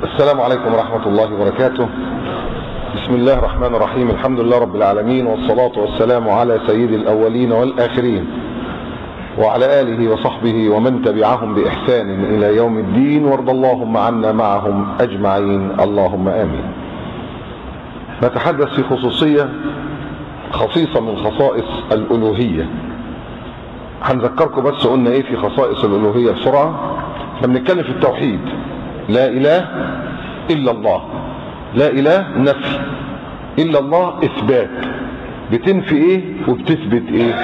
السلام عليكم ورحمة الله وبركاته. بسم الله الرحمن الرحيم. الحمد لله رب العالمين، والصلاة والسلام على سيد الأولين والآخرين وعلى آله وصحبه ومن تبعهم بإحسان إلى يوم الدين، وارض اللهم عنا معهم أجمعين، اللهم آمين. نتحدث في خصوصية خصيصة من خصائص الألوهية. هنذكركم بس قلنا ايه في خصائص الألوهية بسرعة. احنا بنتكلم في التوحيد، لا إله إلا الله. لا إله نفي، إلا الله إثبات. بتنفي إيه وبتثبت إيه؟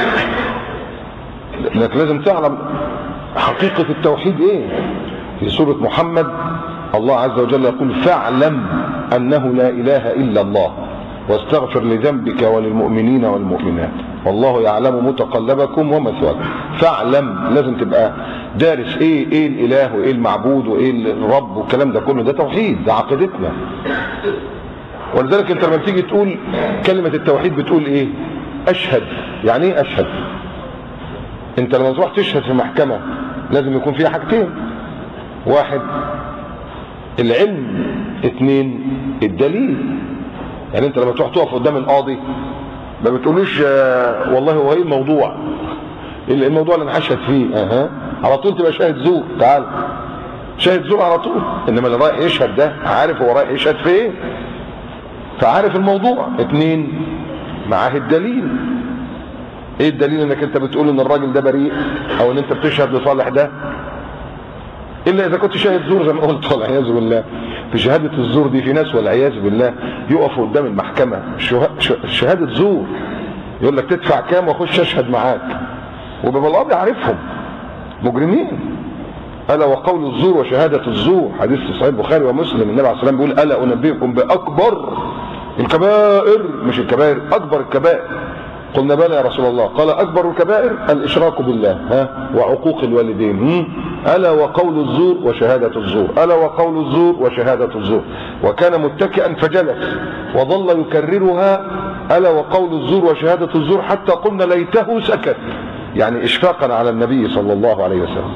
لكن لازم تعلم حقيقة التوحيد إيه. في سورة محمد الله عز وجل يقول: فاعلم أنه لا إله إلا الله واستغفر لذنبك وللمؤمنين والمؤمنات والله يعلم متقلبكم ومثواكم. فاعلم، لازم تبقى دارس ايه الاله وايه المعبود وايه الرب والكلام ده كله. ده توحيد، ده عقيدتنا. ولذلك انت لما تيجي تقول كلمة التوحيد بتقول ايه؟ اشهد. يعني ايه اشهد؟ انت لما تروح تشهد في محكمة لازم يكون فيها حاجتين: واحد العلم، اتنين الدليل. يعني انت لما تروح تقف قدام القاضي ما بتقولوش والله هو ايه الموضوع، الموضوع اللي انا هشهد فيه. على طول تبقى شاهد زور. تعال شاهد زور على طول. انما اللي رايح يشهد ده عارف هو رايح يشهد في ايه، فعارف الموضوع. اتنين معاه الدليل. ايه الدليل؟ انك انت بتقول ان الراجل ده بريء او ان انت بتشهد لصالح ده، الا اذا كنت شاهد زور زي ما قلت والعياذ بالله. في شهادة الزور دي في ناس والعياذ بالله يقفوا قدام المحكمة شهادة زور، يقول لك تدفع كام واخش اشهد معاك، وبيبقى القاضي عارفهم مجرمين. الا وقول الزور وشهادة الزور، حديث صحيح البخاري ومسلم. النبي عليه الصلاة والسلام بيقول: الا انبئكم باكبر الكبائر، مش الكبائر، اكبر الكبائر. قلنا: بلى يا رسول الله. قال: اكبر الكبائر الاشراك بالله وعقوق الوالدين. الا وقول الزور وشهادة الزور، الا وقول الزور وشهادة الزور. وكان متكئا فجلس وظل يكررها: الا وقول الزور وشهادة الزور، حتى قلنا ليته سكت، يعني اشفاقا على النبي صلى الله عليه وسلم.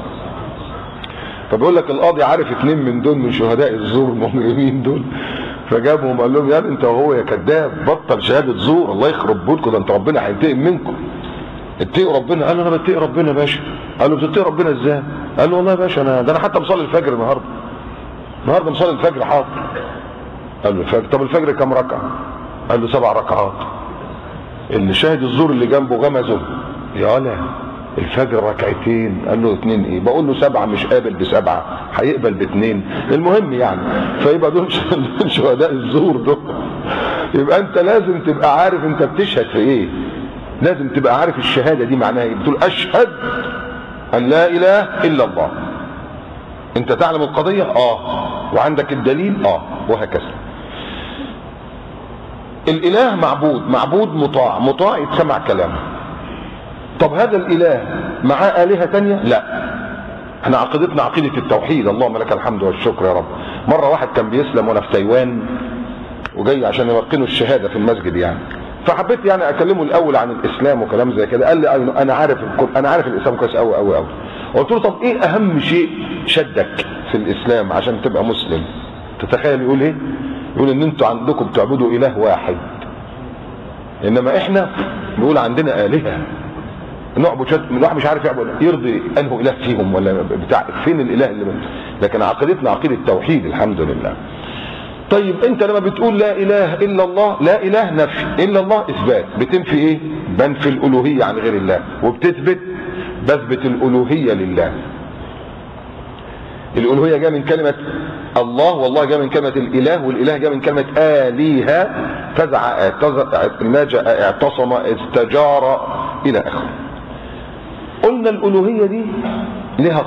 فبيقول لك القاضي عارف اتنين من دول من شهداء الزور المجرمين دول، فجابهم قال لهم: يعني انت وهو يا كذاب بطل شهادة زور، الله يخرب بيتكم، ده انت ربنا هينتقم منكم. اتقوا ربنا. قال: انا بتقي ربنا يا باشا. قال له: بتتقي ربنا ازاي؟ قال له: والله يا باشا انا حتى مصلي الفجر النهارده مصلي الفجر. حاضر. قال له: الفجر؟ طب الفجر كام ركعه؟ قال له: 7 ركعات. اللي شاهد الزور اللي جنبه غمزه: يا لا الفجر ركعتين. قال له: 2 ايه؟ بقول له 7 مش قابل ب7، هيقبل ب2. المهم يعني، فيبقى دول شهداء الزور دول. يبقى انت لازم تبقى عارف انت بتشهد في ايه، لازم تبقى عارف الشهادة دي معناها ايه. بتقول اشهد ان لا اله الا الله. انت تعلم القضية وعندك الدليل وهكذا. الاله معبود مطاع يتسمع كلامه. طب هذا الاله معاه آلهة تانية؟ لا. احنا عقيدتنا عقيدة التوحيد، اللهم لك الحمد والشكر يا رب. مرة واحد كان بيسلم وانا في تايوان وجاي عشان يلقنوا الشهادة في المسجد يعني، فحبيت يعني اكلمه الاول عن الاسلام وكلام زي كده. قال لي: انا عارف الاسلام كويس قوي قوي قوي. قلت له: طب ايه اهم شيء شدك في الاسلام عشان تبقى مسلم؟ تتخيل يقول ايه؟ يقول ان انتوا عندكم بتعبدوا اله واحد، انما احنا بنقول عندنا آلهة نعبد الواحد مش عارف يعبد يرضي انه اله فيهم ولا بتاع فين الاله اللي بنت. لكن عقيدتنا عقيدة التوحيد الحمد لله. طيب انت لما بتقول لا اله الا الله، لا اله نفي، الا الله اثبات. بتنفي ايه؟ بنفي الالوهية عن غير الله، وبتثبت بثبت الالوهية لله. الالوهية جاء من كلمة الله، والله جاء من كلمة الاله، والاله جاء من كلمة آلهة، فزع اعتصم استجار الى اخره. قلنا الالوهية دي لها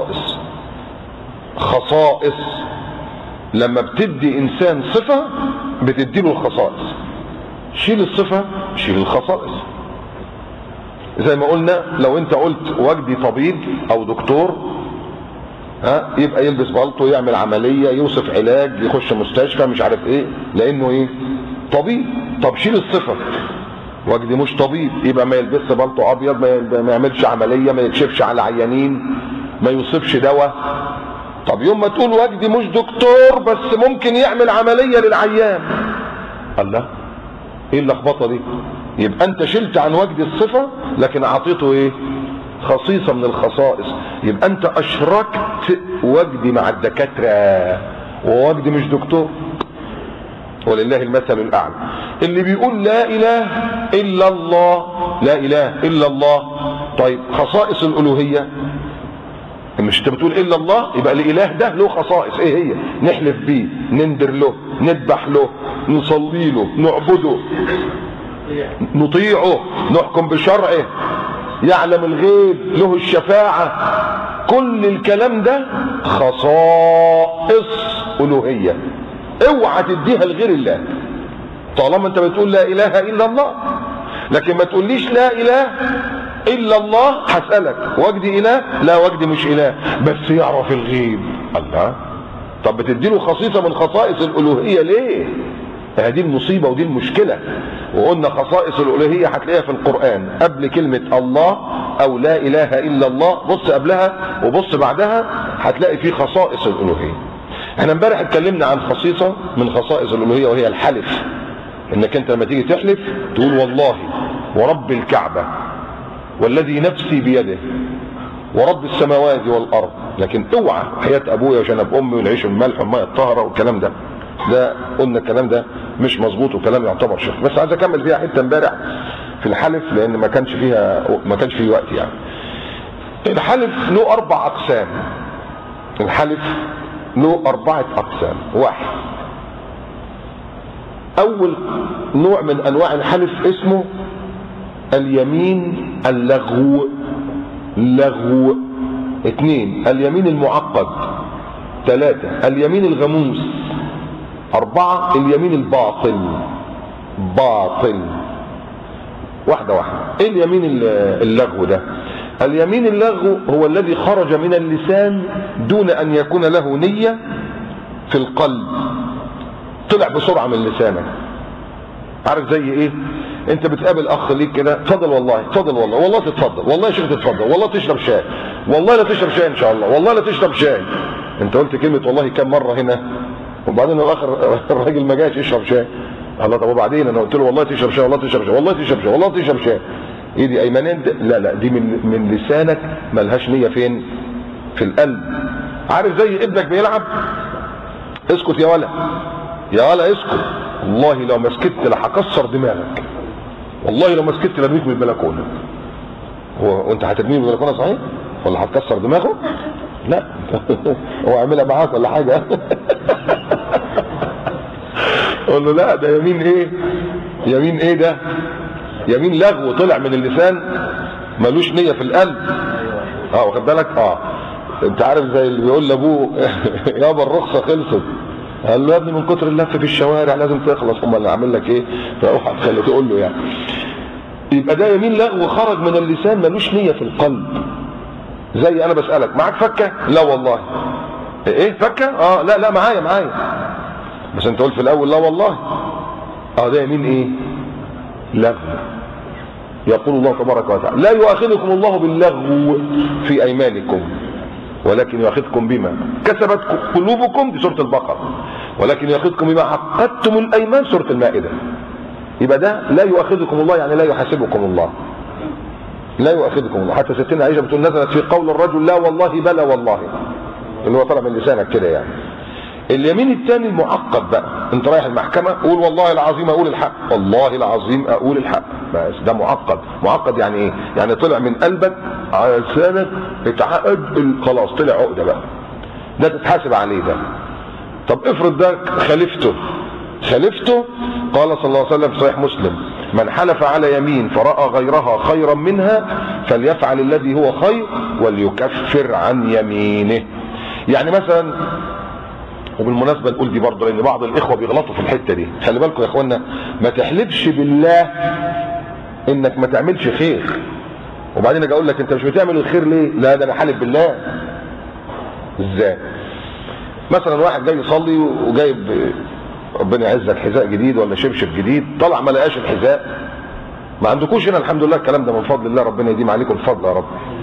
خصائص. لما بتدي انسان صفة بتديله الخصائص. شيل الصفة شيل الخصائص. زي ما قلنا لو انت قلت وجدي طبيب او دكتور، يبقى يلبس بالطو، يعمل عملية، يوصف علاج، يخش مستشفى، مش عارف ايه، لانه ايه؟ طبيب. طب شيل الصفة، وجدي مش طبيب، يبقى ما يلبسش بالطو ابيض، ما يعملش عملية، ما يكشفش على عيانين، ما يوصفش دواء، طب يوم ما تقول وجدي مش دكتور بس ممكن يعمل عملية للعيان، الله ايه اللخبطة دي؟ يبقى انت شلت عن وجدي الصفة لكن اعطيته ايه؟ خصيصة من الخصائص. يبقى انت اشركت وجدي مع الدكاترة ووجدي مش دكتور، ولله المثل الاعلى. اللي بيقول لا اله الا الله، لا اله الا الله، طيب خصائص الالوهية مش انت بتقول الا الله، يبقى الاله ده له خصائص، ايه هي؟ نحلف بيه، نندر له، نذبح له، نصلي له، نعبده، نطيعه، نحكم بشرعه، يعلم الغيب، له الشفاعة. كل الكلام ده خصائص ألوهية، اوعى تديها لغير الله طالما انت بتقول لا اله الا الله. لكن ما تقوليش لا اله الا الله، هسألك وجدي اله؟ لا وجدي مش اله بس يعرف الغيب. الله، طب بتديله خصيصة من خصائص الألوهية ليه؟ هذه المصيبة ودي المشكلة. وقلنا خصائص الألوهية هتلاقيها في القرآن قبل كلمة الله أو لا إله إلا الله، بص قبلها وبص بعدها هتلاقي فيه خصائص الألوهية. احنا امبارح اتكلمنا عن خصيصة من خصائص الألوهية وهي الحلف، انك انت لما تيجي تحلف تقول والله ورب الكعبة والذي نفسي بيده ورب السماوات والأرض، لكن اوعى حياة أبويا وجنب أمي والعيش والملح والماء الطاهرة والكلام ده. ده قلنا الكلام ده مش مظبوط وكلام يعتبر شرك. بس عايز اكمل فيها حته امبارح في الحلف لان ما كانش فيه وقت يعني. الحلف له 4 اقسام. الحلف له 4 اقسام. واحد، اول نوع من انواع الحلف اسمه اليمين اللغو، لغو. 2 اليمين المعقد. 3 اليمين الغموس. 4 اليمين الباطل، باطل. واحدة واحدة. ايه اليمين اللغو ده؟ اليمين اللغو هو الذي خرج من اللسان دون ان يكون له نية في القلب، طلع بسرعة من لسانك. عارف زي ايه؟ انت بتقابل اخ ليك كده، اتفضل والله، اتفضل والله، والله تتفضل، والله يا شيخ تتفضل، والله تشرب شاي، والله لا تشرب شاي ان شاء الله، والله لا تشرب شاي. انت قلت كلمة والله كم مرة هنا؟ وبعدين الاخر الراجل ما جاش يشرب شاي. الله، طب وبعدين انا قلت له والله تشرب شاي، والله تشرب شاي، والله تشرب شاي، والله تشرب شاي. ايه دي ايمانين؟ لا دي من لسانك، ملهاش نية فين؟ في القلب. عارف زي ابنك بيلعب، اسكت يا ولا، يا ولا اسكت، والله لو ما سكت لهكسر دماغك، والله لو ما سكت لارميك من البلكونه. وانت هترميه من البلكونه صحيح؟ ولا هتكسر دماغه؟ لا هو عاملها معاك ولا حاجه؟ قول له لا ده يمين ايه؟ يمين ايه ده؟ يمين لغو طلع من اللسان، ملوش نية في القلب. واخد بالك؟ انت عارف زي اللي بيقول لابوه يابا الرخصة خلصت، قال له يا ابني من كتر اللف في الشوارع لازم تخلص، امال انا اعمل لك ايه؟ فاروح اتخلى تقول له يعني. يبقى ده يمين لغو خرج من اللسان، ملوش نية في القلب. زي انا بسألك معاك فكة؟ لا والله. ايه فكة؟ لا معايا، بس انت قلت في الاول لا والله. ده يمين ايه؟ لغو. يقول الله تبارك وتعالى لا يؤاخذكم الله باللغو في ايمانكم ولكن يؤاخذكم بما كسبت قلوبكم، دي سورة البقرة، ولكن يؤاخذكم بما عقدتم الايمان، سورة المائدة. يبقى ده لا يؤاخذكم الله يعني لا يحاسبكم الله، لا يؤاخذكم الله. حتى ستنا عائشة بتقول نزلت في قول الرجل لا والله بلا والله، اللي هو طلع من لسانك كده يعني. اليمين الثاني المعقد بقى، انت رايح المحكمة قول والله العظيم اقول الحق، والله العظيم اقول الحق، بس ده معقد. معقد يعني ايه؟ يعني طلع من قلبك على لسانك، اتعقد، خلاص طلع عقدة بقى، ده تتحاسب عليه ده. طب افرض ده خالفته، قال صلى الله عليه وسلم في صحيح مسلم من حلف على يمين فرأى غيرها خيرا منها فليفعل الذي هو خير وليكفر عن يمينه. يعني مثلا، وبالمناسبة نقول دي برضه لان بعض الاخوة بيغلطوا في الحتة دي، خلي بالكم يا اخوانا، ما تحلفش بالله انك ما تعملش خير وبعدين اجي اقول لك انت مش بتعمل الخير ليه؟ لا ده انا حالف بالله. ازاي؟ مثلا واحد جاي يصلي وجايب ربنا يعزك حذاء جديد ولا شبشب جديد، طلع ما لقاش الحذاء. ما عندكوش هنا الحمد لله الكلام ده من فضل الله، ربنا يديم عليكم الفضل يا رب.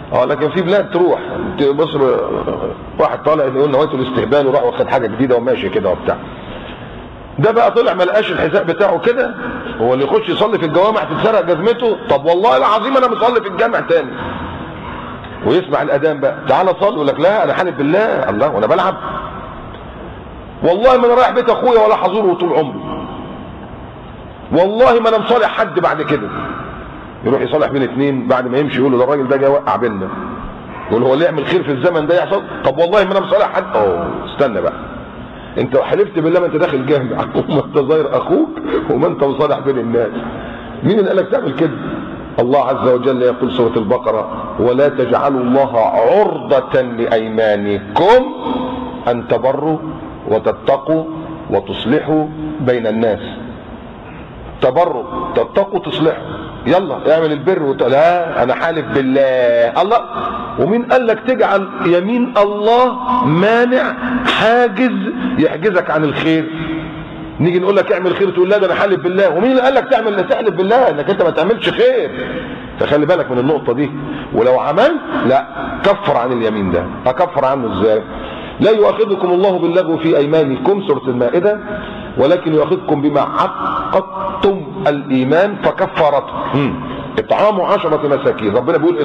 لكن في بلاد تروح مصر واحد طالع يقول نويته الاستهبال وراح واخد حاجه جديده وماشي كده وبتاع. ده بقى طلع ما لقاش الحذاء بتاعه كده، هو اللي يخش يصلي في الجوامع تتسرق جزمته. طب والله العظيم انا مصلي في الجامع تاني، ويسمع الاذان بقى تعالى صلي، يقول لك لا انا حالف بالله. الله، وانا بلعب؟ والله ما انا رايح بيت اخويا ولا حضوره طول عمري، والله ما انا مصالح حد بعد كده. يروح يصالح بين اتنين، بعد ما يمشي يقول له ده الراجل ده جاي يوقع بينا، يقول هو اللي يعمل خير في الزمن ده يحصل؟ طب والله ما انا مصالح حد. استنى بقى، انت حلفت بالله ما انت داخل جامع وما انت ظاهر اخوك وما انت مصالح بين الناس. مين اللي قالك تعمل كده؟ الله عز وجل يقول سورة البقرة: ولا تجعلوا الله عرضة لأيمانكم أن تبروا وتتقوا وتصلحوا بين الناس. تبروا، تتقوا، تصلحوا، يلا اعمل البر لا انا حالف بالله. الله، ومين قال لك تجعل يمين الله مانع حاجز يحجزك عن الخير؟ نيجي نقول لك اعمل خير تقول لا ده انا حالف بالله، ومين اللي قال لك تحلف بالله انك انت ما تعملش خير؟ فخلي بالك من النقطه دي، ولو عملت لا كفر عن اليمين ده. اكفر عنه ازاي؟ لا يؤاخذكم الله باللغو في ايمانكم، سوره المائده، ولكن يؤاخذكم بما عقدتم الايمان فكفرته اطعام 10 مساكين. ربنا بيقول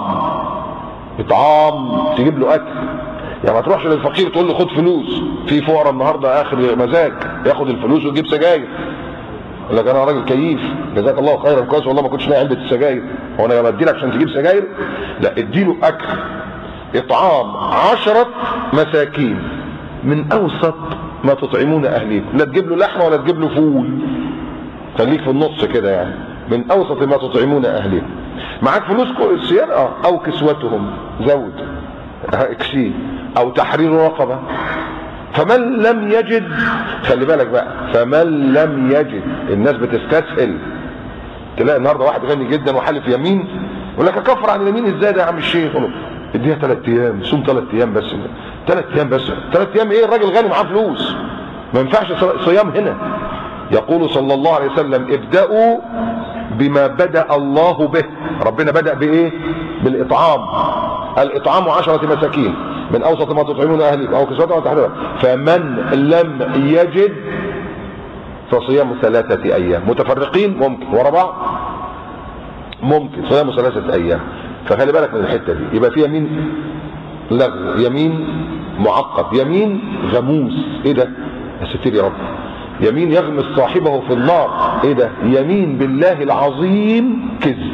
اطعام تجيب له اكل، يعني ما تروحش للفقير تقول له خد فلوس. في فقراء النهارده اخر مزاج ياخد الفلوس ويجيب سجاير، يقول لك انا راجل كيف جزاك الله خيرا كويس والله ما كنتش لاقي علبه السجاير، هو انا بدي لك عشان تجيب سجاير؟ لا، اديله اكل. اطعام 10 مساكين من اوسط ما تطعمون اهليكم، لا تجيب له لحمه ولا تجيب له فول، خليك في النص كده، يعني من اوسط ما تطعمون اهليكم. معاك فلوس السيارة او كسوتهم زود اكسيه او تحرير رقبه. فمن لم يجد، خلي بالك بقى، فمن لم يجد، الناس بتستسهل. تلاقي النهارده واحد غني جدا وحالف يمين يقول لك اكفر عن اليمين ازاي ده يا عم الشيخ؟ اديها 3 ايام، صوم 3 ايام بس. 3 ايام بس؟ 3 ايام ايه؟ الراجل غني معاه فلوس، ما ينفعش صيام هنا. يقول صلى الله عليه وسلم: ابدأوا بما بدأ الله به. ربنا بدأ بايه؟ بالاطعام. الاطعام 10 مساكين من اوسط ما تطعمون اهلكم او كسوتهم او تحرير. فمن لم يجد فصيام 3 ايام متفرقين، ممكن ورا بعض، ممكن صيام 3 ايام. فخلي بالك من الحته دي. يبقى في يمين لغو، يمين معقد، يمين غموس. ايه ده؟ يا ستير يا رب. يمين يغمس صاحبه في النار. ايه ده؟ يمين بالله العظيم كذب.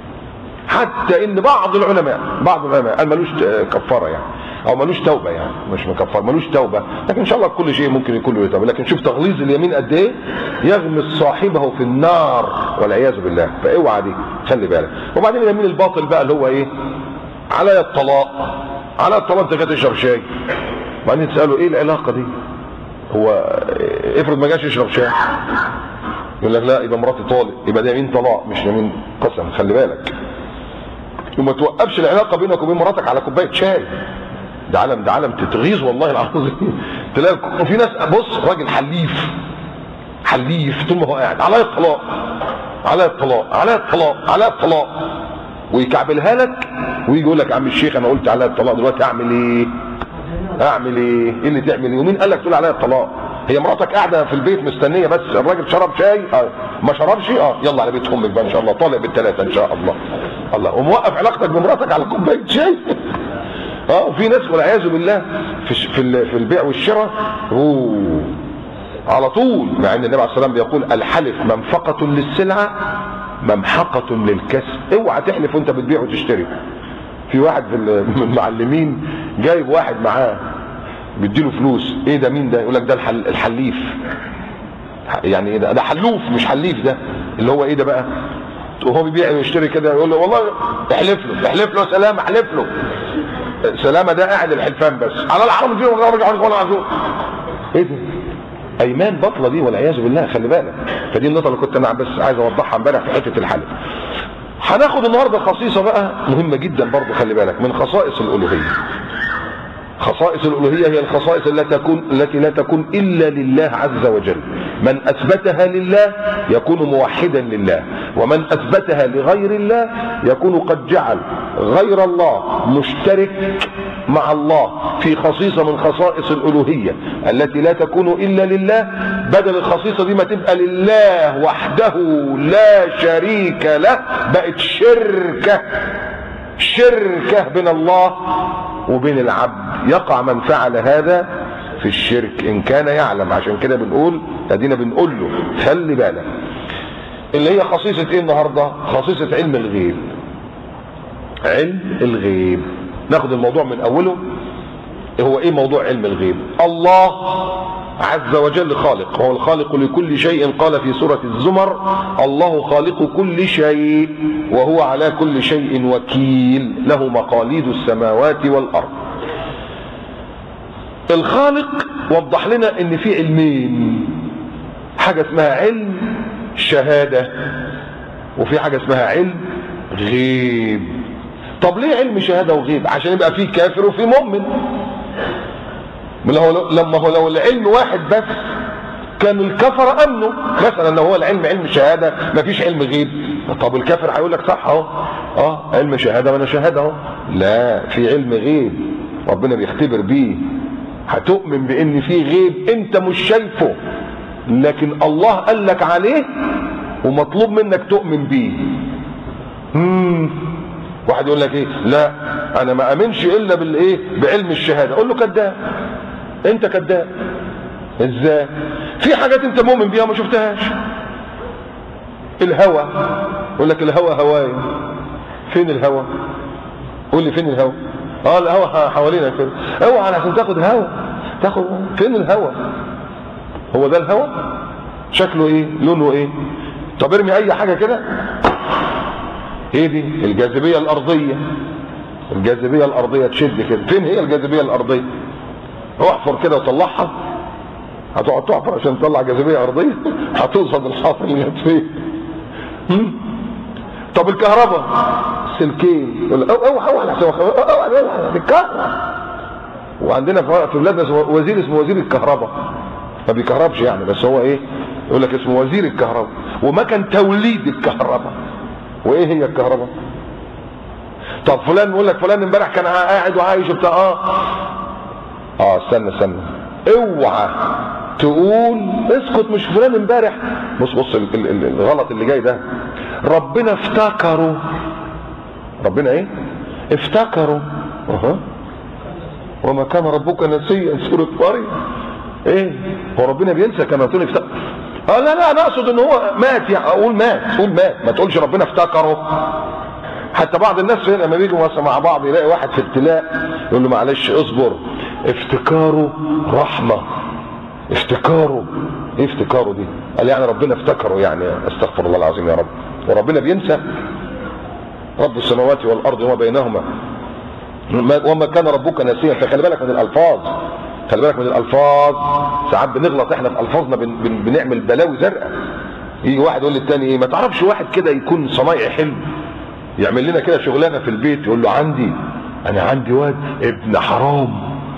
حتى ان بعض العلماء قال ملوش كفاره يعني، او ملوش توبه، يعني مش مكفر، ملوش توبه، لكن ان شاء الله كل شيء ممكن يكون له توبه. لكن شوف تغليظ اليمين قد ايه، يغمس صاحبه في النار والعياذ بالله. فاوعى دي، خلي بالك. وبعدين اليمين الباطل بقى اللي هو ايه؟ على الطلاق. على الطلاق انت جاي تشرب شاي، وبعدين تساله ايه العلاقه دي؟ هو افرض ما جاش يشرب شاي، يقول لك لا يبقى مراتي طالق، يبقى ده يمين طلاق مش يمين قسم. خلي بالك، وما توقفش العلاقه بينك وبين مراتك على كوبايه شاي. ده عالم تتغيظ والله العظيم. تلاقي في ناس، بص، راجل حليف طول ما هو قاعد على الطلاق، على الطلاق، على الطلاق، على الطلاق، ويكعبلها لك ويجي يقول لك يا عم الشيخ انا قلت على الطلاق، دلوقتي اعمل ايه؟ اعمل ايه؟ ايه اللي تعمل ايه؟ ومين قال لك تقول عليها الطلاق؟ هي مراتك قاعده في البيت مستنيه بس الراجل شرب شاي، ما شربش، يلا على بيت امك بقى ان شاء الله، طالق بالثلاثه ان شاء الله. الله، وموقف علاقتك بمراتك على كوبايه شاي. وفي ناس والعياذ بالله في البيع والشراء على طول، مع ان النبي عليه الصلاه والسلام بيقول: الحلف منفقه للسلعه ممحقه للكسب. اوعى تحلف وانت بتبيع وتشتري. في واحد من المعلمين جايب واحد معاه بيديله فلوس. ايه ده؟ مين ده؟ يقول لك ده الحليف. يعني ايه ده؟ ده حلوف مش حليف. ده اللي هو ايه ده بقى؟ وهو بيبيع ويشتري كده يقول له والله احلف له سلامه، احلف له سلامه. ده قاعد الحلفان بس على الحرام دي ايه ده؟ ايمان باطله دي والعياذ بالله. خلي بالك. فدي النقطه اللي كنت انا بس عايز اوضحها امبارح في حته الحلف. هناخد النهارده خصيصه بقى مهمه جدا برضه، خلي بالك، من خصائص الالوهيه. خصائص الالوهيه هي الخصائص التي لا تكون الا لله عز وجل. من اثبتها لله يكون موحدا لله، ومن اثبتها لغير الله يكون قد جعل غير الله مشترك مع الله في خصيصة من خصائص الألوهية التي لا تكون إلا لله، بدل الخصيصة دي ما تبقى لله وحده لا شريك له، بقت شركة بين الله وبين العبد. يقع من فعل هذا في الشرك إن كان يعلم. عشان كده بنقول ادينا بنقول له خلي بالك. اللي هي خصيصة ايه النهاردة؟ خصيصة علم الغيب. علم الغيب ناخد الموضوع من اوله. هو ايه موضوع علم الغيب؟ الله عز وجل خالق، هو الخالق لكل شيء. قال في سورة الزمر: الله خالق كل شيء وهو على كل شيء وكيل، له مقاليد السماوات والارض. الخالق وضح لنا ان في علمين، حاجة اسمها علم شهادة وفي حاجة اسمها علم غيب. طب ليه علم شهادة وغيب؟ عشان يبقى فيه كافر وفيه مؤمن. لو العلم واحد بس كان الكفر امنوا. مثلا لو هو العلم علم شهادة مفيش علم غيب، طب الكافر هيقول لك صح اهو، علم شهادة وانا شهادة اهو. لا، في علم غيب ربنا بيختبر بيه. هتؤمن بان في غيب انت مش شايفه لكن الله قال لك عليه ومطلوب منك تؤمن بيه. واحد يقول لك ايه؟ لا انا ما امنش الا بالايه؟ بعلم الشهاده. اقول له كذاب، انت كذاب. ازاي؟ في حاجات انت مؤمن بيها وما شفتهاش. الهوى، يقول لك الهوى هواي. فين الهوى؟ قول لي فين الهوى؟ الهوى حوالينا كده. اوعى عشان تاخد هوى، تاخد فين الهوى؟ هو ده الهوى؟ شكله ايه؟ لونه ايه؟ طب ارمي اي حاجه كده. ايه دي؟ الجاذبيه الارضيه. الجاذبيه الارضيه تشد كده. فين هي الجاذبيه الارضيه؟ احفر كده وطلعها. هتقعد تحفر عشان تطلع جاذبيه ارضيه؟ هتوصل للحفر اللي جت فين. طب الكهرباء سلكين، اوعى الكهرباء. وعندنا في بلادنا وزير اسمه وزير الكهرباء، ما بيكهربش يعني، بس هو ايه؟ يقول لك اسمه وزير الكهرباء. ومكن توليد الكهرباء. وايه هي الكهرباء؟ طب فلان، يقول لك فلان امبارح كان قاعد وعايش وبتاع. استنى اوعى تقول اسكت، مش فلان امبارح. بص الغلط اللي جاي ده. ربنا افتكروا. ربنا ايه؟ افتكروا. وما كان ربك نسيا، سورة مريم. ايه هو ربنا بينسى كما تقول افتكر؟ لا انا اقصد ان هو مات. يعني اقول مات، ما تقولش ربنا افتكره. حتى بعض الناس لما بيجوا مثلا مع بعض يلاقي واحد في ابتلاء يقول له معلش اصبر، افتكاره رحمه. افتكاره ايه؟ افتكاره دي قال يعني ربنا افتكره، يعني استغفر الله العظيم يا رب. وربنا بينسى؟ رب السماوات والارض وما بينهما وما كان ربك ناسيا. فخلي بالك من الالفاظ، خلي بالك من الالفاظ. ساعات بنغلط احنا في الفاظنا، بنعمل بلاوي زرقاء. يجي واحد يقول للتاني ايه؟ ما تعرفش واحد كده يكون صنايعي حلو يعمل لنا كده شغلانه في البيت؟ يقول له انا عندي واد ابن حرام.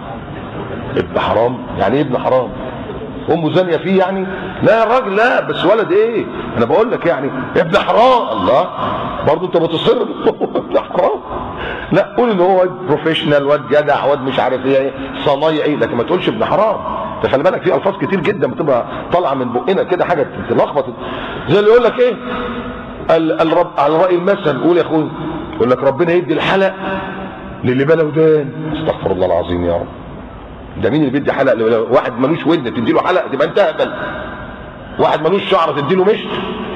ابن حرام يعني ايه ابن حرام؟ امه زانيه فيه يعني؟ لا يا راجل، لا بس ولد ايه؟ انا بقول لك يعني ابن حرام. الله، برضه انت بتصر ابن حرام؟ لا، قول ان هو واد بروفيشنال، واد جدع، واد مش عارف ايه، صنايعي، لكن ما تقولش ابن حرام. فخلي بالك في الفاظ كتير جدا بتبقى طالعه من بقنا كده حاجه تلخبط. زي اللي يقول لك ايه؟ الرب على راي المثل. قول يا اخويا، يقول لك ربنا يدي الحلق للي بلا ودان. استغفر الله العظيم يا رب. ده مين اللي بيدي حلق؟ واحد ملوش ودن تدي له حلق تبقى انت اهبل. واحد ملوش شعر تدي له مشط.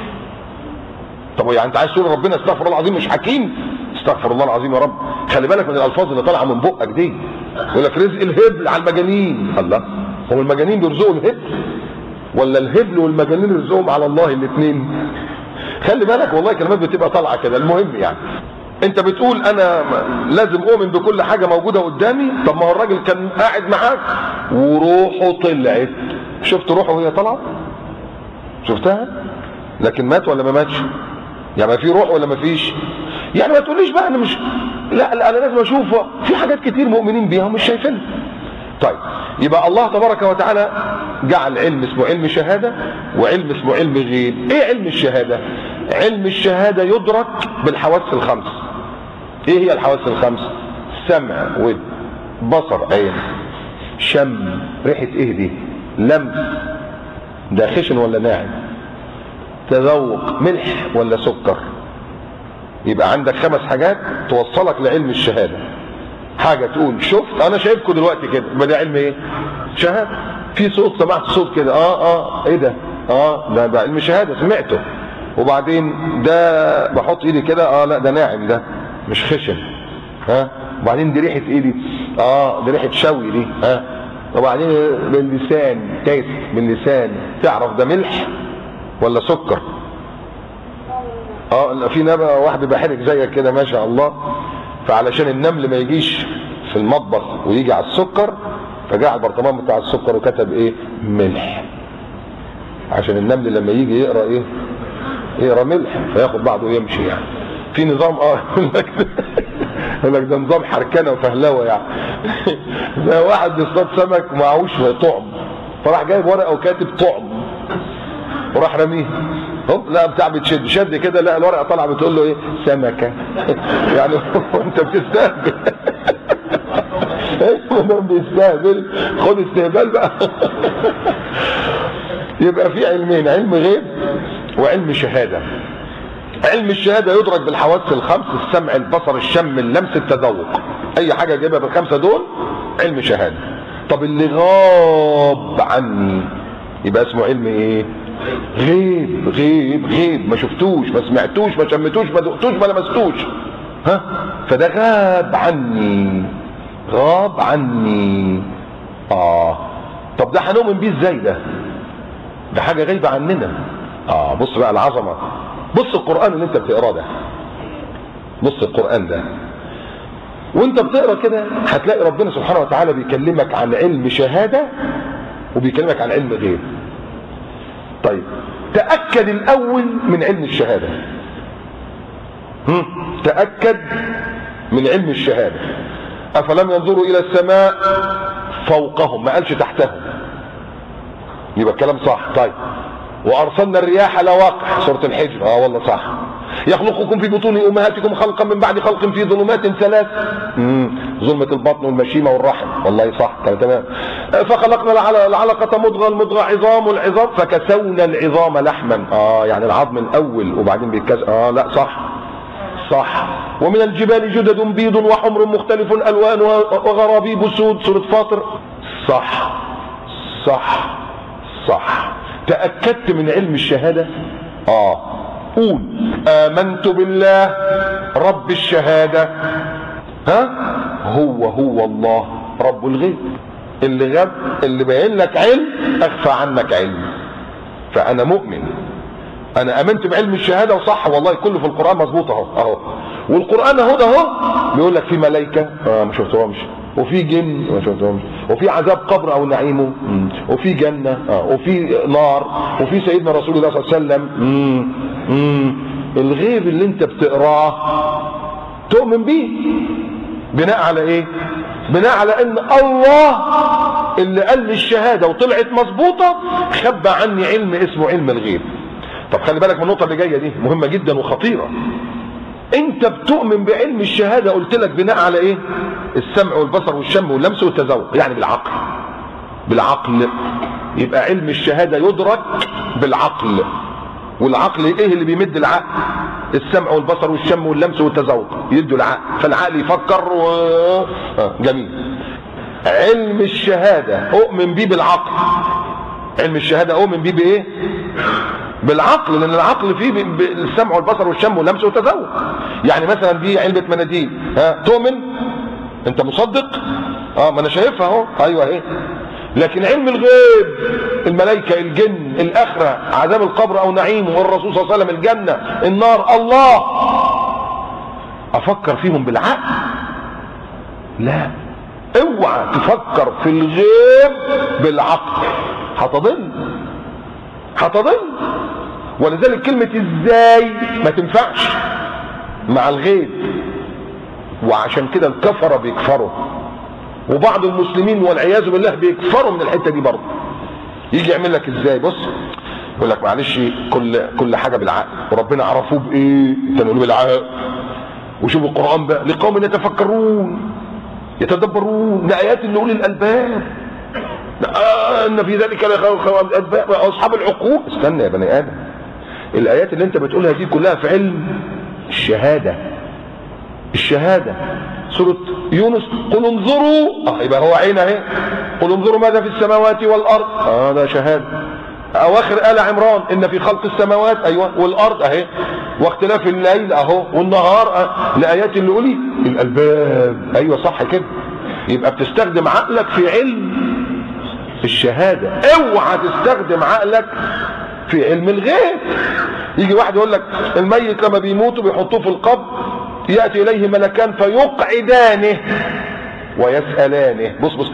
طب يعني انت عايز تقول ربنا استغفر الله العظيم مش حكيم؟ استغفر الله العظيم يا رب. خلي بالك من الالفاظ اللي طالعه من بقك دي. يقول لك رزق الهبل على المجانين. الله، هو المجانين بيرزقوا الهبل ولا الهبل والمجانين رزقهم على الله الاثنين؟ خلي بالك والله كلمات بتبقى طالعه كده. المهم يعني انت بتقول انا لازم اؤمن بكل حاجه موجوده قدامي. طب ما هو الراجل كان قاعد معاك وروحه طلعت، شفت روحه وهي طالعه؟ شفتها؟ لكن مات ولا ما ماتش؟ يعني ما في روح ولا ما فيش؟ يعني ما تقوليش بقى انا مش، لا انا لازم اشوفه. في حاجات كتير مؤمنين بيها ومش شايفينها. طيب يبقى الله تبارك وتعالى جعل علم اسمه علم شهاده وعلم اسمه علم غيب. ايه علم الشهاده؟ علم الشهاده يدرك بالحواس الخمس. ايه هي الحواس الخمس؟ سمع، ود، بصر، عين، شم، ريحة ايه دي، لمس، ده خشن ولا ناعم، تذوق، ملح ولا سكر. يبقى عندك 5 حاجات توصلك لعلم الشهادة. حاجة تقول شفت، انا شايفكم دلوقتي كده، يبقى ده علم ايه؟ شهادة. في صوت، سمعت صوت كده، ايه ده؟ ده علم شهادة، سمعته. وبعدين ده بحط ايدي كده، لا ده ناعم، ده مش خشن. وبعدين دي ريحة ايه دي؟ دي ريحة شوي دي. وبعدين باللسان، تيست باللسان تعرف ده ملح ولا سكر. في نبى واحد بحرك زيك كده ما شاء الله، فعلشان النمل ما يجيش في المطبخ ويجي على السكر، فجاء على البرطمان بتاع السكر وكتب ايه؟ ملح. عشان النمل لما يجي يقرا ايه؟ يقرا ملح فياخد بعضه ويمشي يعني. في نظام يقول لك ده نظام حركنه وفهلوه يعني. زي واحد بيصطاد سمك ومعهوش طعم، فراح جايب ورقه وكاتب طعم وراح رميه. هوب، لا بتاع بتشد كده، لا الورقه طالعه بتقول له ايه؟ سمكه. يعني انت بتستهبل. ايه بيستهبل، خد استهبال بقى. يبقى في علمين، علم غيب وعلم شهاده. علم الشهاده يدرك بالحواس الخمس: السمع، البصر، الشم، اللمس، التذوق. اي حاجه جايبها بالخمسه دول علم شهاده. طب اللي غاب عني يبقى اسمه علم ايه؟ غيب. غيب غيب، ما شفتوش، ما سمعتوش، ما شمتوش، ما دقتوش، ما لمستوش. فده غاب عني، غاب عني. طب ده هنؤمن بيه ازاي؟ ده حاجه غايبه عننا. بص بقى العظمه. بص القرآن اللي انت بتقراه ده، بص القرآن ده وانت بتقرا كده هتلاقي ربنا سبحانه وتعالى بيكلمك عن علم شهادة وبيكلمك عن علم غيب. طيب تأكد الأول من علم الشهادة. تأكد من علم الشهادة. أفلم ينظروا إلى السماء فوقهم، ما قالش تحتهم، يبقى الكلام صح. طيب وارسلنا الرياح لواقح، سوره الحجر، والله صح. يخلقكم في بطون امهاتكم خلقا من بعد خلق في ظلمات 3، ظلمه البطن والمشيمه والرحم، والله صح. تمام. فخلقنا العلقه مضغه، المضغه عظام، والعظام فكسونا العظام لحما. يعني العظم الاول وبعدين بيتكسر. لا صح صح. ومن الجبال جدد بيض وحمر مختلف الوان وغرابيب سود، سوره فاطر. صح صح صح. تأكدت من علم الشهادة؟ قول آمنت بالله رب الشهادة. هو الله رب الغيب، اللي غاب، اللي باين لك علم اخفى عنك علم. فانا مؤمن، انا امنت بعلم الشهادة وصح، والله كله في القرآن مظبوط اهو. والقرآن اهو بيقول لك في ملائكة ما شفتهمش، وفي جن ما شفتهمش، وفي عذاب قبر او نعيمه، وفي جنة، وفي نار، وفي سيدنا رسول الله صلى الله عليه وسلم. الغيب اللي انت بتقراه تؤمن بيه بناء على ايه؟ بناء على ان الله اللي قال لي الشهادة وطلعت مظبوطة خبى عني علم اسمه علم الغيب. طب خلي بالك من النقطة اللي جاية دي، مهمة جدا وخطيرة. انت بتؤمن بعلم الشهادة قلت لك بناء على ايه؟ السمع والبصر والشم واللمس والتذوق، يعني بالعقل. بالعقل. يبقى علم الشهادة يدرك بالعقل. والعقل ايه اللي بيمد العقل؟ السمع والبصر والشم واللمس والتذوق يدوا العقل، فالعقل يفكر جميل. علم الشهادة اؤمن بيه بالعقل. علم الشهادة اؤمن بيه بايه؟ بالعقل، لان العقل فيه السمع والبصر والشم واللمس والتذوق. يعني مثلا دي علبة مناديل، تؤمن؟ انت مصدق؟ ما انا شايفها اهو، ايوه اهي. لكن علم الغيب، الملائكة، الجن، الاخرة، عذاب القبر او نعيمه، والرسول صلى الله عليه وسلم، الجنة، النار، الله، افكر فيهم بالعقل؟ لا، اوعى تفكر في الغيب بالعقل، هتضل. ولذلك كلمة ازاي ما تنفعش مع الغيب. وعشان كده الكفرة بيكفروا، وبعض المسلمين والعياذ بالله بيكفروا من الحتة دي برضه. يجي يعمل لك ازاي؟ بص يقول لك معلش كل حاجة بالعقل، وربنا عرفوه بايه؟ انت نقول بالعقل. وشوف القرآن بقى لقوم يتفكرون يتدبرون، لآيات لأولي الألباب، ان في ذلك الألباب اصحاب العقول. استنى يا بني ادم، الايات اللي انت بتقولها دي كلها في علم الشهاده. الشهاده سوره يونس قل انظروا، يبقى هو عين اهي، قل انظروا ماذا في السماوات والارض، ده شهاده. اواخر آل عمران ان في خلق السماوات ايوه والارض اهي واختلاف الليل اهو والنهار لايات لاولي الالباب، ايوه صح كده. يبقى بتستخدم عقلك في علم الشهادة، اوعى تستخدم عقلك في علم الغيب. يجي واحد يقول لك الميت لما بيموت بيحطوه في القبر يأتي إليه ملكان فيقعدانه ويسألانه. بص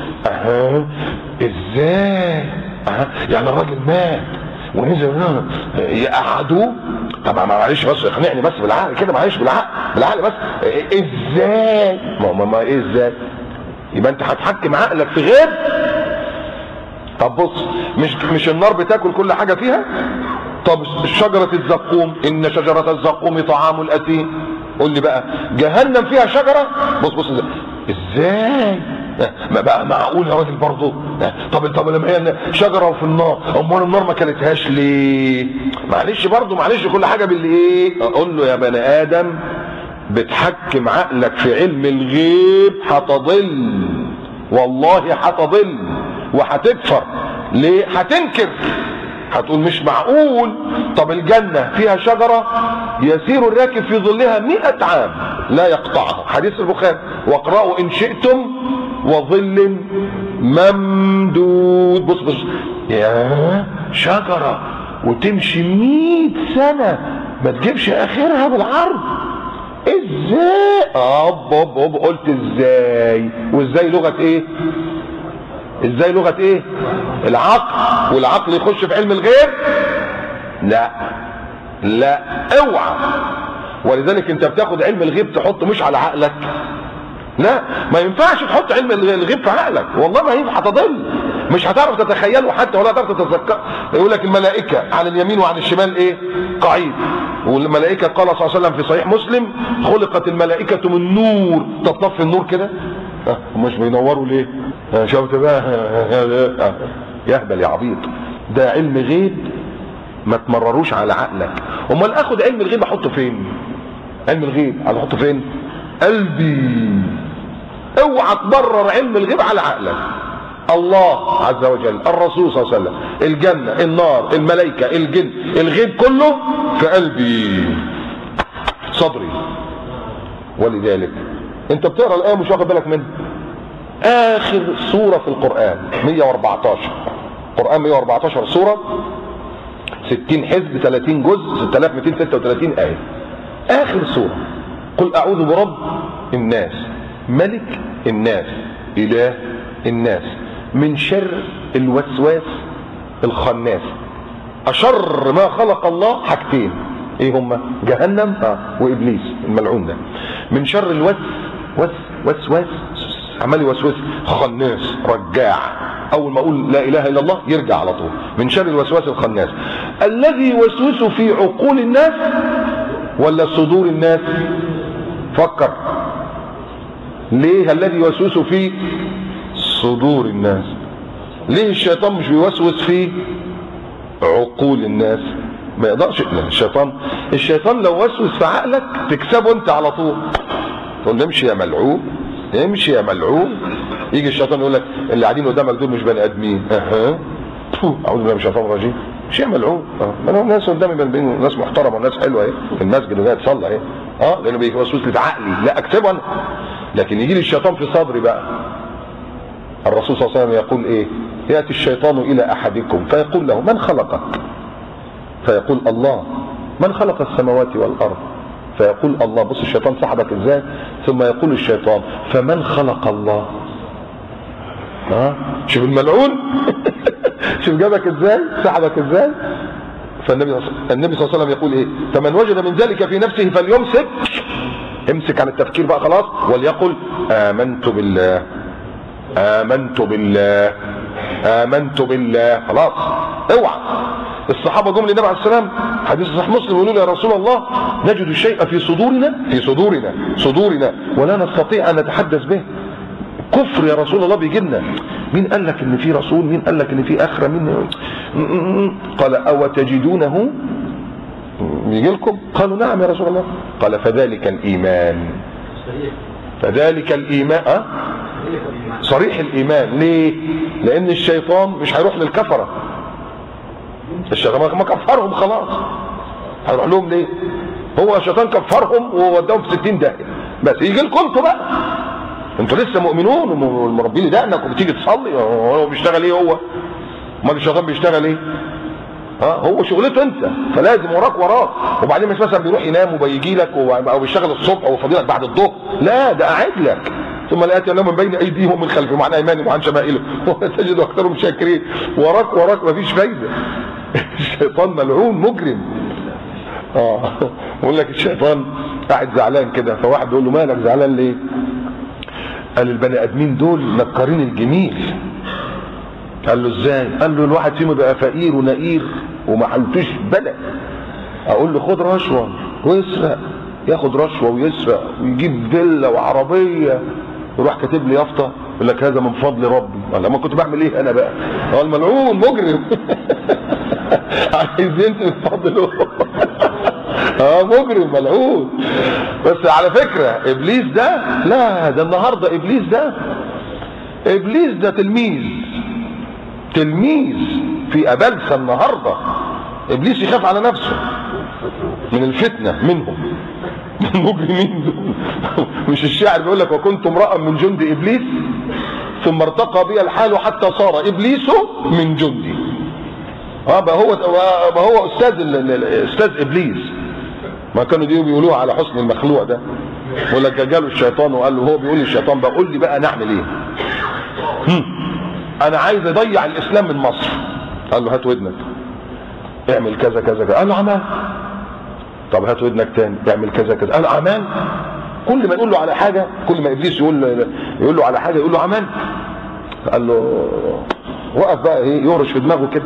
ازاي؟ يعني الراجل مات ونزل يقعدوه؟ طب معلش بس اقنعني بس بالعقل كده، معلش بالعقل بس، ازاي؟ ما ايه ازاي؟ يبقى انت هتحكم عقلك في غيب. طب بص، مش النار بتاكل كل حاجه فيها؟ طب شجره الزقوم ان شجره الزقوم طعام الاثيم، قول لي بقى جهنم فيها شجره؟ بص ازاي؟ ما بقى معقول يا راجل برضه؟ طب لما هي شجره وفي النار، امال النار ما كلتهاش ليه؟ معلش برضه، معلش كل حاجه باللي ايه؟ اقول له يا بني ادم بتحكم عقلك في علم الغيب هتضل، والله هتضل وهتكفر. ليه؟ هتنكر، هتقول مش معقول. طب الجنة فيها شجرة يسير الراكب في ظلها 100 عام لا يقطعها، حديث البخاري، واقرأوا إن شئتم وظل ممدود. بص يا شجرة وتمشي 100 سنة ما تجيبش آخرها بالعرض، ازاي؟ قلت ازاي؟ وازاي لغة ايه؟ ازاي لغة ايه؟ العقل، والعقل يخش في علم الغيب؟ لا اوعى. ولذلك انت بتاخد علم الغيب تحطه مش على عقلك، لا ما ينفعش تحط علم الغيب في عقلك، والله ما ينفع، هتضل، مش هتعرف تتخيله حتى ولا هتعرف تتذكر. يقول لك الملائكة عن اليمين وعن الشمال ايه؟ قعيد. والملائكة قال صلى الله عليه وسلم في صحيح مسلم خلقت الملائكة من نور، تطفي النور كده، مش بينوروا ليه؟ شفت بقى؟ يهبل يا عبيط، ده علم غيب ما تمرروش على عقلك. امال اخد علم الغيب احطه فين؟ علم الغيب احطه فين؟ قلبي. اوعى تبرر علم الغيب على عقلك. الله عز وجل، الرسول صلى الله عليه وسلم، الجنة، النار، الملائكة، الجن، الغيب كله في قلبي صدري. ولذلك انت بتقرا الايه مش واخد بالك منها. اخر سوره في القران 114، قران 114 سوره، 60 حزب، 30 جزء، 6236 ايه. اخر سوره قل اعوذ برب الناس ملك الناس اله الناس من شر الوسواس الخناس. اشر ما خلق الله حاجتين، ايه هما؟ جهنم وابليس الملعون ده. من شر وسواس عمال يوسوس، خناس رجاع، اول ما اقول لا اله الا الله يرجع على طول. من شر الوسواس الخناس الذي يوسوس في عقول الناس ولا صدور الناس؟ فكر ليه الذي يوسوس في صدور الناس؟ ليه الشيطان مش بيوسوس في عقول الناس؟ ما يقدرش الشيطان لو وسوس في عقلك تكسبه انت على طول، تقول له امشي يا ملعون، امشي يا ملعون. يجي الشيطان يقول لك اللي قاعدين قدامك دول مش بني ادمين، اعوذ بالله من الشيطان الرجيم، مش يا ملعون. انا ناس قدامي ناس محترمه وناس حلوه اهي في المسجد وجايه تصلي اهي، لانه بيوسوس لي في عقلي، لا اكسبه انا. لكن يجي لي الشيطان في صدري بقى. الرسول صلى الله عليه وسلم يقول ايه؟ ياتي الشيطان الى احدكم فيقول له من خلقك؟ فيقول الله. من خلق السماوات والارض؟ فيقول الله. بص الشيطان صاحبك ازاي. ثم يقول الشيطان فمن خلق الله؟ شوف الملعون شوف جابك ازاي، سحبك ازاي. فالنبي صلى الله عليه وسلم يقول ايه؟ فمن وجد من ذلك في نفسه فليمسك، امسك عن التفكير بقى خلاص، وليقل آمنت بالله، آمنت بالله. امنت بالله. خلاص اوعى. الصحابه جم للنبي عليه السلام، حديث صحيح مسلم، يقولوا له يا رسول الله نجد الشيء في صدورنا ولا نستطيع ان نتحدث به. كفر يا رسول الله بيجي لنا. مين قال لك ان في رسول؟ مين قال لك ان في اخره؟ مين؟ قال او تجدونه يجي لكم؟ قالوا نعم يا رسول الله. قال فذلك الايمان. صريح الايمان. ليه؟ لان الشيطان مش هيروح للكفره. الشيطان ما كفرهم خلاص، هيروح لهم ليه؟ هو الشيطان كفرهم ووداهم في 60 داهيه. بس يجي لكم انتوا بقى، انتوا لسه مؤمنون ومربين دقنك وبتيجي تصلي. هو بيشتغل ايه؟ هو امال الشيطان بيشتغل ايه؟ هو شغلته انت، فلازم وراك. وبعدين مش مثلا بيروح ينام وبيجي لك او بيشتغل الصبح وفضيلك بعد الظهر، لا ده قاعد لك. ثم لا ياتي من بين ايديهم ومن خلفهم وعن ايمانهم وعن شمائلهم وتجد اكثرهم شاكرين. وراك مفيش فايده. الشيطان ملعون مجرم. بقول لك الشيطان قاعد زعلان كده، فواحد بيقول له مالك زعلان ليه؟ قال البني ادمين دول نكرين الجميل. قال له ازاي؟ قال له الواحد فيهم بقى فقير ونقير وما حلتوش بلد. اقول له خد رشوه ويسرق، ياخد رشوه ويسرق ويجيب فيلا وعربيه، يروح كاتب لي يافطه يقول لك هذا من فضل ربي. ولا ما كنت بعمل ايه انا بقى؟ هو الملعون مجرم. عايز انت من فضله. مجرم ملعون. بس على فكره ابليس ده، لا ده النهارده ابليس ده تلميذ في ابلسه النهارده. ابليس يخاف على نفسه من الفتنه منهم، المجرمين دول. مش الشاعر بيقول لك وكنت امرأ من جند ابليس ثم ارتقى بي الحال حتى صار ابليس من جندي. بقى هو استاذ ابليس. ما كانوا دي بيقولوها على حسن المخلوع ده، يقول لك جاله الشيطان وقال له، هو بيقول للشيطان بقى قول لي بقى نعمل ايه؟ انا عايز اضيع الاسلام من مصر. قال له هات ودنك اعمل كذا كذا كذا. قال له عمال. طب هات ودنك تاني اعمل كذا كذا. قال له عمال. كل ما يقول له على حاجه، كل ما ابليس يقول له على حاجه يقول له عمال. قال له وقف بقى ايه، يهرش في دماغه كده.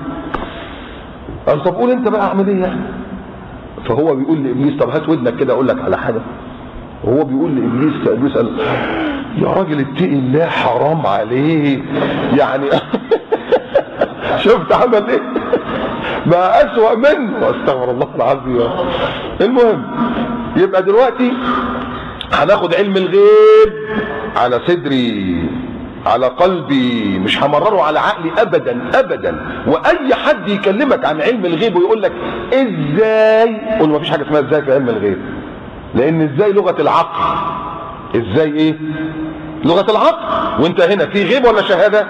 قال طب قول انت بقى اعمل ايه يعني؟ فهو بيقول لابليس طب هات ودنك كده اقول لك على حاجه. وهو بيقول لابليس، فابليس قال يا راجل اتقي الله حرام عليه يعني. شفت عمل ايه؟ بقى اسوأ منه. استغفر الله العظيم. المهم يبقى دلوقتي هناخد علم الغيب على صدري على قلبي، مش همرره على عقلي ابدا. واي حد يكلمك عن علم الغيب ويقول لك ازاي، قول له مفيش حاجه اسمها ازاي في علم الغيب، لان ازاي لغه العقل. ازاي ايه؟ لغه العقل. وانت هنا في غيب ولا شهاده؟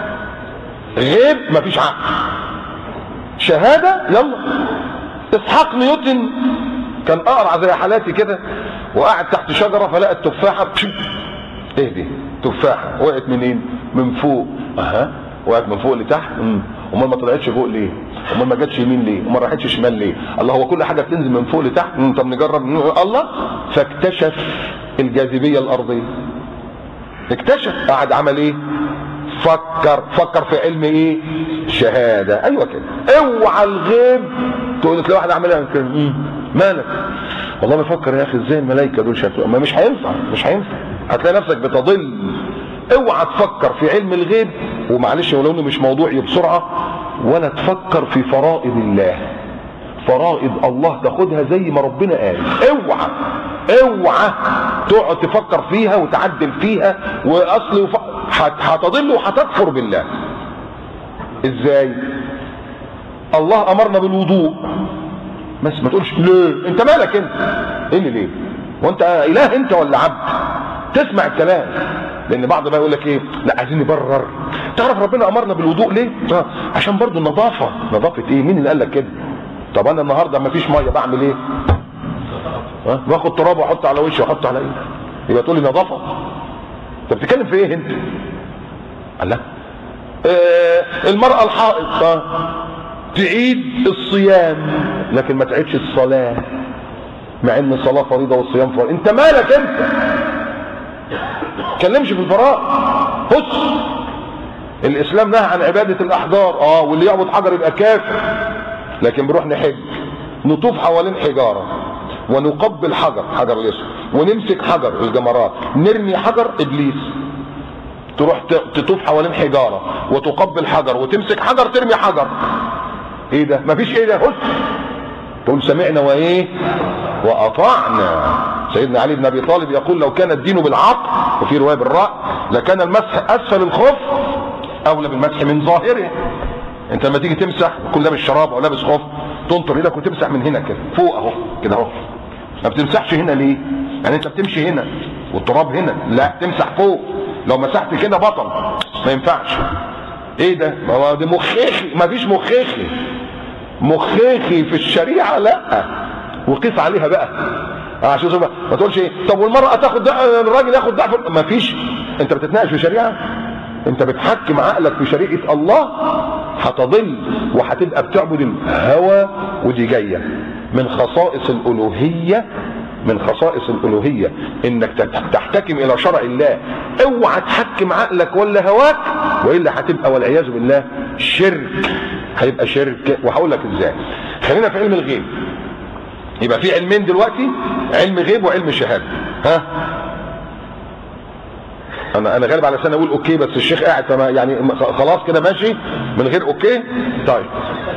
غيب مفيش عقل. شهاده يلا. اسحاق نيوتن كان اقرع زي حالاتي كده وقاعد تحت شجره فلقى التفاحه. ايه دي؟ تفاحه وقعت منين؟ من فوق. وقعت من فوق لتحت. امال ما طلعتش فوق ليه؟ امال ما جاتش يمين ليه؟ امال ما راحتش شمال ليه؟ الله، هو كل حاجه بتنزل من فوق لتحت. طب نجرب. الله فاكتشف الجاذبيه الارضيه. اكتشف. قعد عمل ايه؟ فكر في علم ايه؟ شهاده. ايوه كده. اوعى الغيب تقول تلاقي واحد عاملها كده. مالك؟ والله بفكر يا اخي ازاي الملائكه دول شكلهم. ما مش هينفع. هتلاقي نفسك بتضل. اوعى تفكر في علم الغيب، ومعلش ولو انه مش موضوعي بسرعه، ولا تفكر في فرائض الله. فرائض الله تاخدها زي ما ربنا قال. اوعى تقعد تفكر فيها وتعدل فيها، واصل هتضل وهتكفر بالله. ازاي؟ الله امرنا بالوضوء، بس ما تقولش ليه. انت مالك انت؟ ايه اللي ليه؟ وانت اله انت ولا عبد؟ تسمع الكلام. لان بعض ما يقول لك ايه، لا عايزين نبرر. تعرف ربنا امرنا بالوضوء ليه؟ عشان برضو النظافه. نظافه ايه؟ مين اللي قال لك كده؟ طب انا النهارده ما فيش ميه بعمل ايه؟ باخد تراب واحط على وشي واحط على ايه؟ يبقى تقول لي نظافه؟ انت بتتكلم في ايه انت؟ قال لا. المراه الحائض تعيد الصيام لكن ما تعيدش الصلاه، مع ان الصلاه فريضه والصيام فريضه. انت مالك انت؟ تكلمش في الفراغ. الاسلام نهى عن عبادة الاحجار، واللي يعبد حجر يبقى كافر. لكن بنروح نحج، نطوف حوالين حجارة ونقبل حجر الاسود، ونمسك حجر الجمرات، نرمي حجر ابليس. تروح تطوف حوالين حجارة وتقبل حجر وتمسك حجر ترمي حجر. ايه ده؟ مفيش ايه ده، هس تقول سمعنا وايه واطعنا. سيدنا علي بن ابي طالب يقول لو كان الدين بالعقل، وفي روايه بالراء، لكان المسح اسفل الخف اولى بالمسح من ظاهره. انت لما تيجي تمسح تكون لابس شراب او لابس خف، تنطر ايدك وتمسح من هنا كده فوق اهو كده اهو. ما بتمسحش هنا ليه؟ يعني انت بتمشي هنا والتراب هنا، لا تمسح فوق. لو مسحت كده بطل، ما ينفعش. ايه ده؟ ما ده مخيخي. ما فيش مخيخي. مخيخي في الشريعه لا. وقيس عليها بقى عشان ما تقولش ايه طب والمراه تاخد الراجل ياخد ضعف. ما فيش. انت بتتناقش في شريعه، انت بتحكم عقلك في شريعه الله، هتضل وهتبقى بتعبد الهوى. ودي جايه من خصائص الالوهيه، من خصائص الالوهيه انك تحتكم الى شرع الله. اوعى تحكم عقلك ولا هواك، والا هتبقى والعياذ بالله شرك. هيبقى شرك. وهقول لك ازاي. خلينا في علم الغيب. يبقى في علمين دلوقتي، علم غيب وعلم شهاده. ها انا غالب على سنه اقول اوكي، بس الشيخ قاعد فما يعني خلاص كده ماشي من غير اوكي. طيب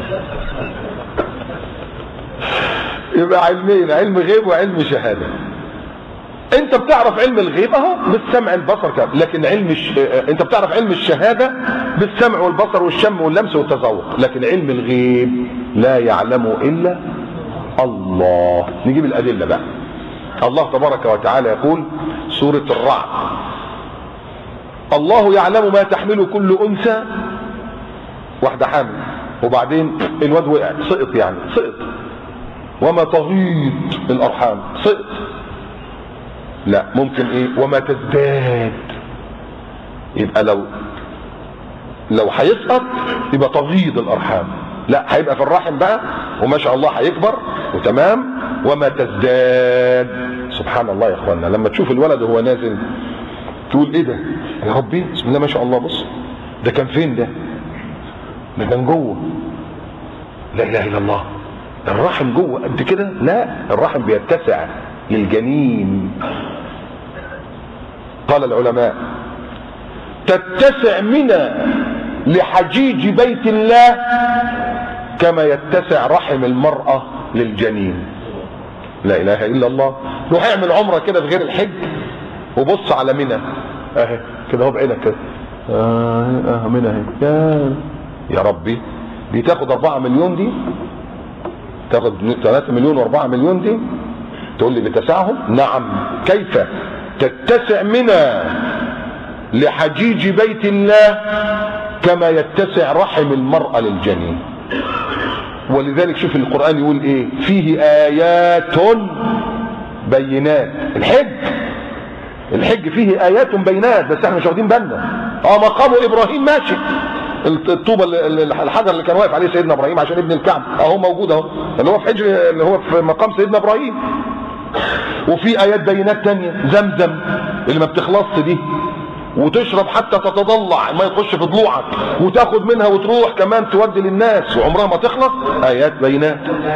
يبقى علمين، علم غيب وعلم شهاده. انت بتعرف علم الغيب اهو بالسمع البصر كده، لكن انت بتعرف علم الشهاده بالسمع والبصر والشم واللمس والتذوق. لكن علم الغيب لا يعلمه الا الله. نجيب الادله بقى. الله تبارك وتعالى يقول سوره الرعد: الله يعلم ما تحمل كل انثى. واحده حامل وبعدين الواد وقع سقط، يعني سقط. وما تغيض الارحام، سقط. لا ممكن ايه وما تزداد. يبقى لو هيسقط يبقى تغيض الارحام. لا هيبقى في الرحم بقى وما شاء الله هيكبر وتمام. وما تزداد. سبحان الله يا اخوانا، لما تشوف الولد وهو نازل تقول ايه ده يا ربي، بسم الله ما شاء الله. بص ده كان فين؟ ده كان جوه. لا اله الا الله. الرحم جوه قد كده؟ لا، الرحم بيتسع للجنين. قال العلماء: تتسع منى لحجيج بيت الله كما يتسع رحم المرأة للجنين. لا اله الا الله. روح اعمل عمرة كده في غير الحج وبص على منى اهي كده اهو بعينك كده. منى اهي. يا ربي، دي تاخد 4 مليون، دي تاخد 3 مليون و4 مليون. دي تقول لي بتسعهم؟ نعم. كيف تتسع منى لحجيج بيت الله كما يتسع رحم المرأة للجنين. ولذلك شوف القرآن يقول ايه: فيه آيات بينات. الحج فيه آيات بينات، بس احنا مش واخدين بالنا. مقام ابراهيم ماشي، الطوبه الحجر اللي كان واقف عليه سيدنا ابراهيم عشان ابن الكعبه اهو موجود اهو، اللي هو في حجر، اللي هو في مقام سيدنا ابراهيم. وفي ايات بينات تانية، زمزم اللي ما بتخلصش دي، وتشرب حتى تتضلع ما يخش في ضلوعك، وتاخد منها وتروح كمان تودي للناس وعمرها ما تخلص. ايات بينات.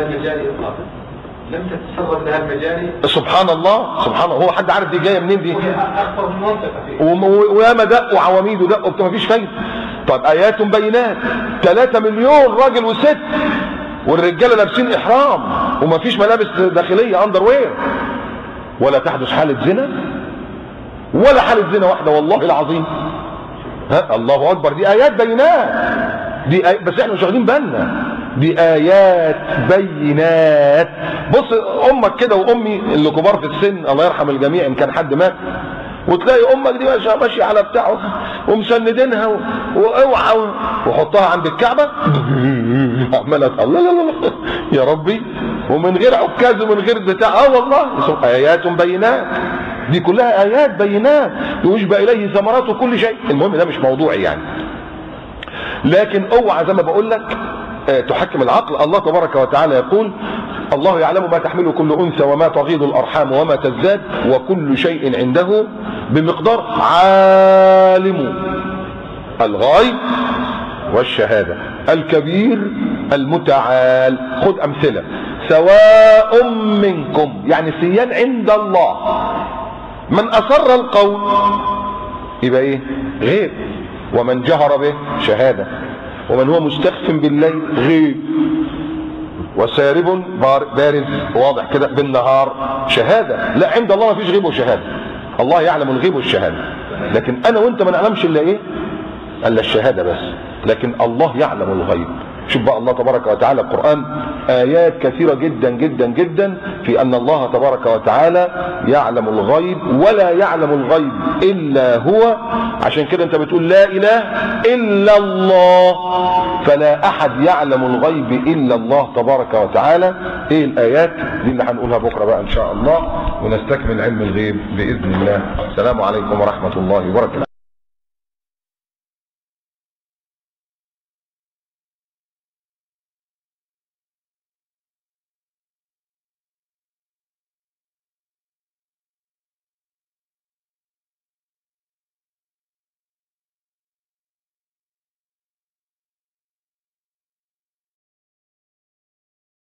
لم تتصرف لها المجاري. سبحان الله سبحان الله. هو حد عارف دي جايه منين؟ دي اكثر من منطقه وياما دقوا عواميد ودقوا، ما فيش فايده. طب ايات بينات، 3 مليون راجل وست، والرجاله لابسين احرام وما فيش ملابس داخليه اندر وير، ولا تحدث حاله زنا ولا حاله زنا واحده والله العظيم. الله اكبر. دي ايات بينات. دي بس احنا مش واخدين بالنا. دي ايات بينات. بص امك كده وامي اللي كبار في السن الله يرحم الجميع ان كان حد مات، وتلاقي امك دي ماشيه على بتاعه ومسندينها واوعى وحطها عند الكعبه عماله الله لا لا لا يا ربي، ومن غير عكاز ومن غير بتاع. والله ايات بينات. دي كلها ايات بينات يشبه اليه ثمرات كل شيء. المهم ده مش موضوعي يعني، لكن اوعى زي ما بقول لك تحكم العقل. الله تبارك وتعالى يقول: الله يعلم ما تحمل كل انثى وما تغيض الارحام وما تزداد وكل شيء عنده بمقدار. عالم الغيب والشهادة، الكبير المتعال. خد امثلة: سواء منكم، يعني سيان عند الله، من اسر القول يبقى ايه؟ غيب، ومن جهر به شهادة، ومن هو مستخف بالليل غيب، وسارب بارز واضح كده بالنهار شهادة. لا، عند الله ما فيش غيب وشهادة، الله يعلم الغيب والشهادة، لكن انا وانت ما نعلمش الا ايه؟ الا الشهادة بس، لكن الله يعلم الغيب. شوف بقى الله تبارك وتعالى القرآن آيات كثيرة جدا جدا جدا في أن الله تبارك وتعالى يعلم الغيب، ولا يعلم الغيب إلا هو. عشان كده أنت بتقول لا إله إلا الله، فلا أحد يعلم الغيب إلا الله تبارك وتعالى. إيه الآيات دي اللي هنقولها بكرة بقى إن شاء الله، ونستكمل علم الغيب بإذن الله. السلام عليكم ورحمة الله وبركاته.